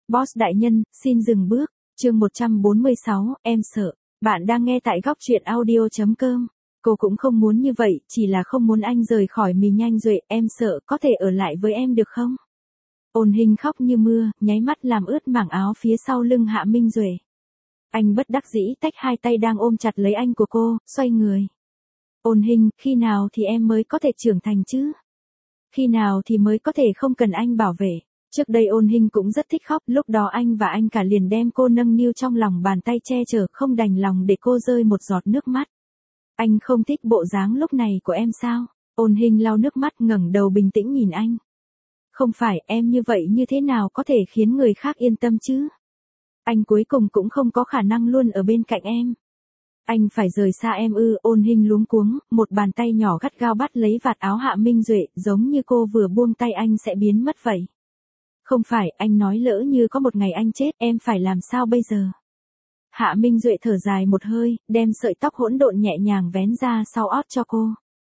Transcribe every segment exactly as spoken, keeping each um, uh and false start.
Boss đại nhân, xin dừng bước. Chương một trăm bốn mươi sáu, em sợ. Bạn đang nghe tại góc truyện audio chấm com. Cô cũng không muốn như vậy, chỉ là không muốn anh rời khỏi mình nhanh Duệ, em sợ, có thể ở lại với em được không? Ôn Hinh khóc như mưa, nháy mắt làm ướt mảng áo phía sau lưng Hạ Minh Duệ. Anh bất đắc dĩ tách hai tay đang ôm chặt lấy anh của cô, xoay người. Ôn Hinh, khi nào thì em mới có thể trưởng thành chứ? Khi nào thì mới có thể không cần anh bảo vệ? Trước đây Ôn Hinh cũng rất thích khóc, lúc đó anh và anh cả liền đem cô nâng niu trong lòng bàn tay che chở, không đành lòng để cô rơi một giọt nước mắt. Anh không thích bộ dáng lúc này của em sao? Ôn Hinh lau nước mắt ngẩng đầu bình tĩnh nhìn anh. Không phải, em như vậy như thế nào có thể khiến người khác yên tâm chứ? Anh cuối cùng cũng không có khả năng luôn ở bên cạnh em. Anh phải rời xa em ư? Ôn Hinh luống cuống, một bàn tay nhỏ gắt gao bắt lấy vạt áo Hạ Minh Duệ, giống như cô vừa buông tay anh sẽ biến mất vậy. Không phải, anh nói lỡ như có một ngày anh chết, em phải làm sao bây giờ? Hạ Minh Duệ thở dài một hơi, đem sợi tóc hỗn độn nhẹ nhàng vén ra sau ót cho cô.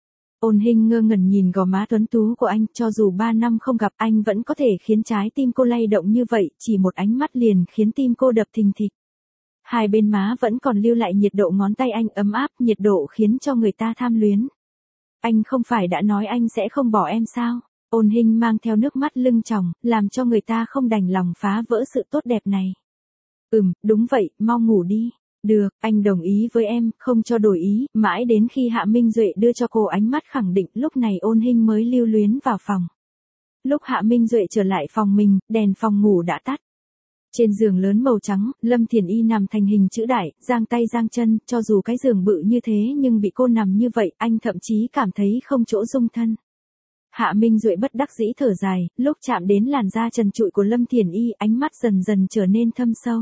Ôn Hinh ngơ ngẩn nhìn gò má tuấn tú của anh, cho dù ba năm không gặp anh vẫn có thể khiến trái tim cô lay động như vậy, chỉ một ánh mắt liền khiến tim cô đập thình thịch. Hai bên má vẫn còn lưu lại nhiệt độ ngón tay anh ấm áp, nhiệt độ khiến cho người ta tham luyến. Anh không phải đã nói anh sẽ không bỏ em sao? Ôn Hinh mang theo nước mắt lưng tròng, làm cho người ta không đành lòng phá vỡ sự tốt đẹp này. Ừm, đúng vậy, mau ngủ đi. Được, anh đồng ý với em, không cho đổi ý, mãi đến khi Hạ Minh Duệ đưa cho cô ánh mắt khẳng định, lúc này Ôn Hinh mới lưu luyến vào phòng. Lúc Hạ Minh Duệ trở lại phòng mình, đèn phòng ngủ đã tắt. Trên giường lớn màu trắng, Lâm Thiển Y nằm thành hình chữ đại, giang tay giang chân, cho dù cái giường bự như thế nhưng bị cô nằm như vậy, anh thậm chí cảm thấy không chỗ dung thân. Hạ Minh Duệ bất đắc dĩ thở dài, lúc chạm đến làn da trần trụi của Lâm Thiển Y, ánh mắt dần dần trở nên thâm sâu.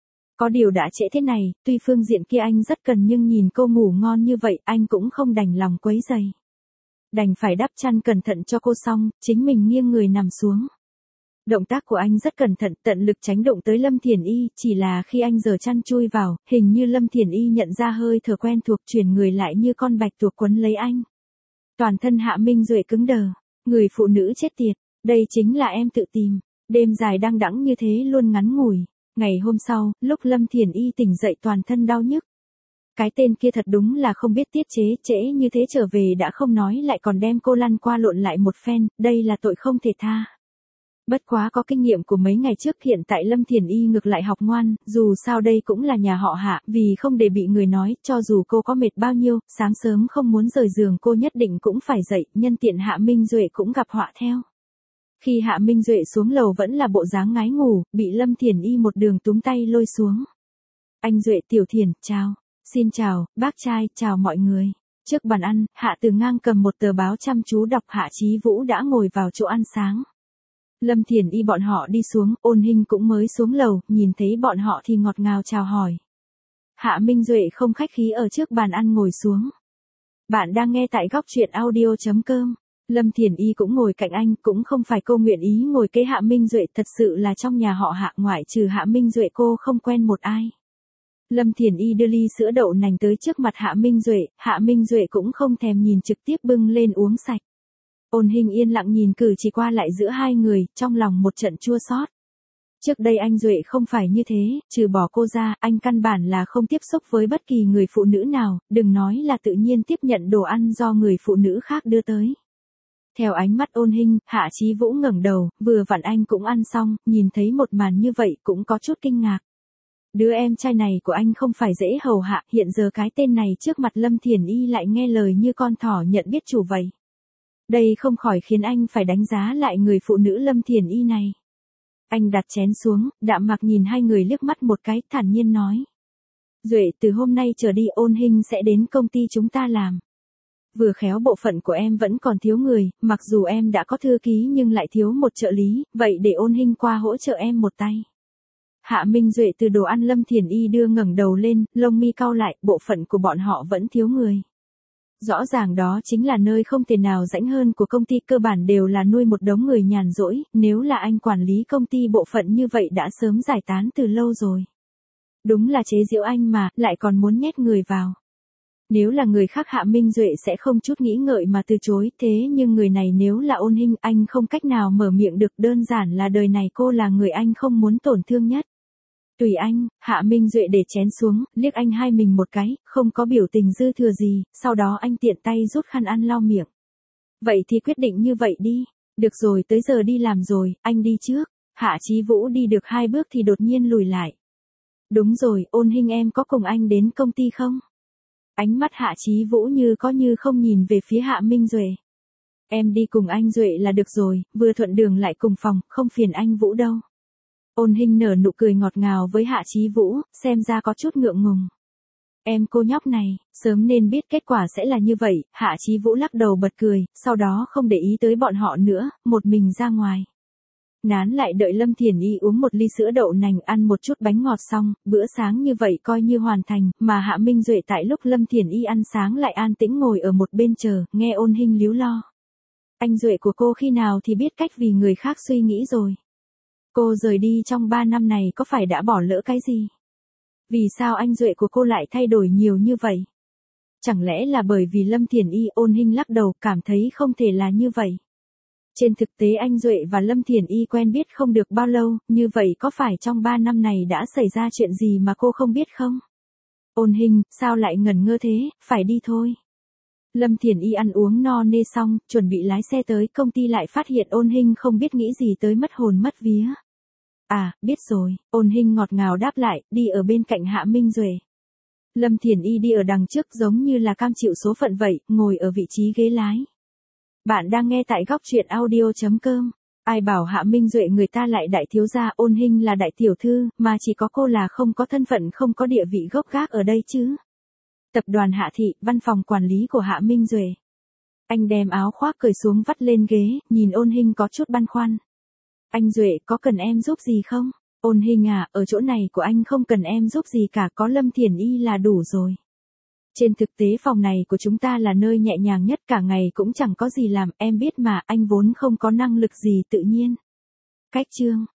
Có điều đã trễ thế này, tuy phương diện kia anh rất cần nhưng nhìn cô ngủ ngon như vậy, anh cũng không đành lòng quấy rầy. Đành phải đắp chăn cẩn thận cho cô xong, chính mình nghiêng người nằm xuống. Động tác của anh rất cẩn thận, tận lực tránh đụng tới Lâm Thiển Y, chỉ là khi anh giở chăn chui vào, hình như Lâm Thiển Y nhận ra hơi thở quen thuộc, chuyển người lại như con bạch tuộc quấn lấy anh. Toàn thân Hạ Minh Duệ cứng đờ, người phụ nữ chết tiệt, đây chính là em tự tìm, đêm dài đăng đẵng như thế luôn ngắn ngủi. Ngày hôm sau, lúc Lâm Thiển Y tỉnh dậy toàn thân đau nhức. Cái tên kia thật đúng là không biết tiết chế, trễ như thế trở về đã không nói lại còn đem cô lăn qua lộn lại một phen, đây là tội không thể tha. Bất quá có kinh nghiệm của mấy ngày trước, hiện tại Lâm Thiển Y ngược lại học ngoan, dù sao đây cũng là nhà họ Hạ, vì không để bị người nói, cho dù cô có mệt bao nhiêu, sáng sớm không muốn rời giường cô nhất định cũng phải dậy, nhân tiện Hạ Minh Duệ cũng gặp họa theo. Khi Hạ Minh Duệ xuống lầu vẫn là bộ dáng ngái ngủ, bị Lâm Thiển Y một đường túm tay lôi xuống. Anh Duệ, Tiểu Thiển, chào. Xin chào, bác trai, chào mọi người. Trước bàn ăn, Hạ Từ Ngang cầm một tờ báo chăm chú đọc, Hạ Chí Vũ đã ngồi vào chỗ ăn sáng. Lâm Thiển Y bọn họ đi xuống, Ôn Hinh cũng mới xuống lầu, nhìn thấy bọn họ thì ngọt ngào chào hỏi. Hạ Minh Duệ không khách khí ở trước bàn ăn ngồi xuống. Bạn đang nghe tại góc truyện audio chấm com. Lâm Thiển Y cũng ngồi cạnh anh, cũng không phải cô nguyện ý ngồi kế Hạ Minh Duệ, thật sự là trong nhà họ Hạ ngoại trừ Hạ Minh Duệ cô không quen một ai. Lâm Thiển Y đưa ly sữa đậu nành tới trước mặt Hạ Minh Duệ, Hạ Minh Duệ cũng không thèm nhìn, trực tiếp bưng lên uống sạch. Ôn Hinh yên lặng nhìn cử chỉ qua lại giữa hai người, trong lòng một trận chua xót. Trước đây anh Duệ không phải như thế, trừ bỏ cô ra, anh căn bản là không tiếp xúc với bất kỳ người phụ nữ nào, đừng nói là tự nhiên tiếp nhận đồ ăn do người phụ nữ khác đưa tới. Theo ánh mắt Ôn Hinh, Hạ Chí Vũ ngẩng đầu, vừa vặn anh cũng ăn xong, nhìn thấy một màn như vậy cũng có chút kinh ngạc. Đứa em trai này của anh không phải dễ hầu hạ, hiện giờ cái tên này trước mặt Lâm Thiển Y lại nghe lời như con thỏ nhận biết chủ vậy. Đây không khỏi khiến anh phải đánh giá lại người phụ nữ Lâm Thiển Y này. Anh đặt chén xuống, đạm mạc nhìn hai người liếc mắt một cái, thản nhiên nói. Duệ, từ hôm nay trở đi Ôn Hinh sẽ đến công ty chúng ta làm. Vừa khéo bộ phận của em vẫn còn thiếu người, mặc dù em đã có thư ký nhưng lại thiếu một trợ lý, vậy để Ôn Hinh qua hỗ trợ em một tay. Hạ Minh Duệ từ đồ ăn Lâm Thiển Y đưa ngẩng đầu lên, lông mi cau lại, bộ phận của bọn họ vẫn thiếu người. Rõ ràng đó chính là nơi không thể nào rãnh hơn của công ty, cơ bản đều là nuôi một đống người nhàn rỗi, nếu là anh quản lý công ty bộ phận như vậy đã sớm giải tán từ lâu rồi. Đúng là chế giễu anh mà, lại còn muốn nhét người vào. Nếu là người khác Hạ Minh Duệ sẽ không chút nghĩ ngợi mà từ chối, thế nhưng người này nếu là Ôn Hinh, anh không cách nào mở miệng được, đơn giản là đời này cô là người anh không muốn tổn thương nhất. Tùy anh, Hạ Minh Duệ để chén xuống, liếc anh hai mình một cái, không có biểu tình dư thừa gì, sau đó anh tiện tay rút khăn ăn lau miệng. Vậy thì quyết định như vậy đi. Được rồi, tới giờ đi làm rồi, anh đi trước. Hạ Chí Vũ đi được hai bước thì đột nhiên lùi lại. Đúng rồi, Ôn Hinh em có cùng anh đến công ty không? Ánh mắt Hạ Chí Vũ như có như không nhìn về phía Hạ Minh Duệ. Em đi cùng anh Duệ là được rồi, vừa thuận đường lại cùng phòng, không phiền anh Vũ đâu. Ôn Hinh nở nụ cười ngọt ngào với Hạ Chí Vũ, xem ra có chút ngượng ngùng. Em cô nhóc này, sớm nên biết kết quả sẽ là như vậy. Hạ Chí Vũ lắc đầu bật cười, sau đó không để ý tới bọn họ nữa, một mình ra ngoài. Nán lại đợi Lâm Thiển Y uống một ly sữa đậu nành, ăn một chút bánh ngọt xong, bữa sáng như vậy coi như hoàn thành, mà Hạ Minh Duệ tại lúc Lâm Thiển Y ăn sáng lại an tĩnh ngồi ở một bên chờ, nghe Ôn Hinh líu lo. Anh Duệ của cô khi nào thì biết cách vì người khác suy nghĩ rồi. Cô rời đi trong ba năm này có phải đã bỏ lỡ cái gì? Vì sao anh Duệ của cô lại thay đổi nhiều như vậy? Chẳng lẽ là bởi vì Lâm Thiển Y? Ôn Hinh lắc đầu, cảm thấy không thể là như vậy. Trên thực tế anh Duệ và Lâm Thiển Y quen biết không được bao lâu, như vậy có phải trong ba năm này đã xảy ra chuyện gì mà cô không biết không? Ôn Hinh, sao lại ngẩn ngơ thế, phải đi thôi. Lâm Thiển Y ăn uống no nê xong, chuẩn bị lái xe tới công ty lại phát hiện Ôn Hinh không biết nghĩ gì tới mất hồn mất vía. À, biết rồi, Ôn Hinh ngọt ngào đáp lại, đi ở bên cạnh Hạ Minh Duệ. Lâm Thiển Y đi ở đằng trước giống như là cam chịu số phận vậy, ngồi ở vị trí ghế lái. Bạn đang nghe tại góc truyện audio chấm com. Ai bảo Hạ Minh Duệ người ta lại đại thiếu gia, Ôn Hinh là đại tiểu thư, mà chỉ có cô là không có thân phận không có địa vị gốc gác ở đây chứ. Tập đoàn Hạ Thị, văn phòng quản lý của Hạ Minh Duệ. Anh đem áo khoác cởi xuống vắt lên ghế, nhìn Ôn Hinh có chút băn khoăn. Anh Duệ, có cần em giúp gì không? Ôn Hinh à, ở chỗ này của anh không cần em giúp gì cả, có Lâm Thiển Y là đủ rồi. Trên thực tế phòng này của chúng ta là nơi nhẹ nhàng nhất, cả ngày cũng chẳng có gì làm, em biết mà, anh vốn không có năng lực gì tự nhiên. Cách chương.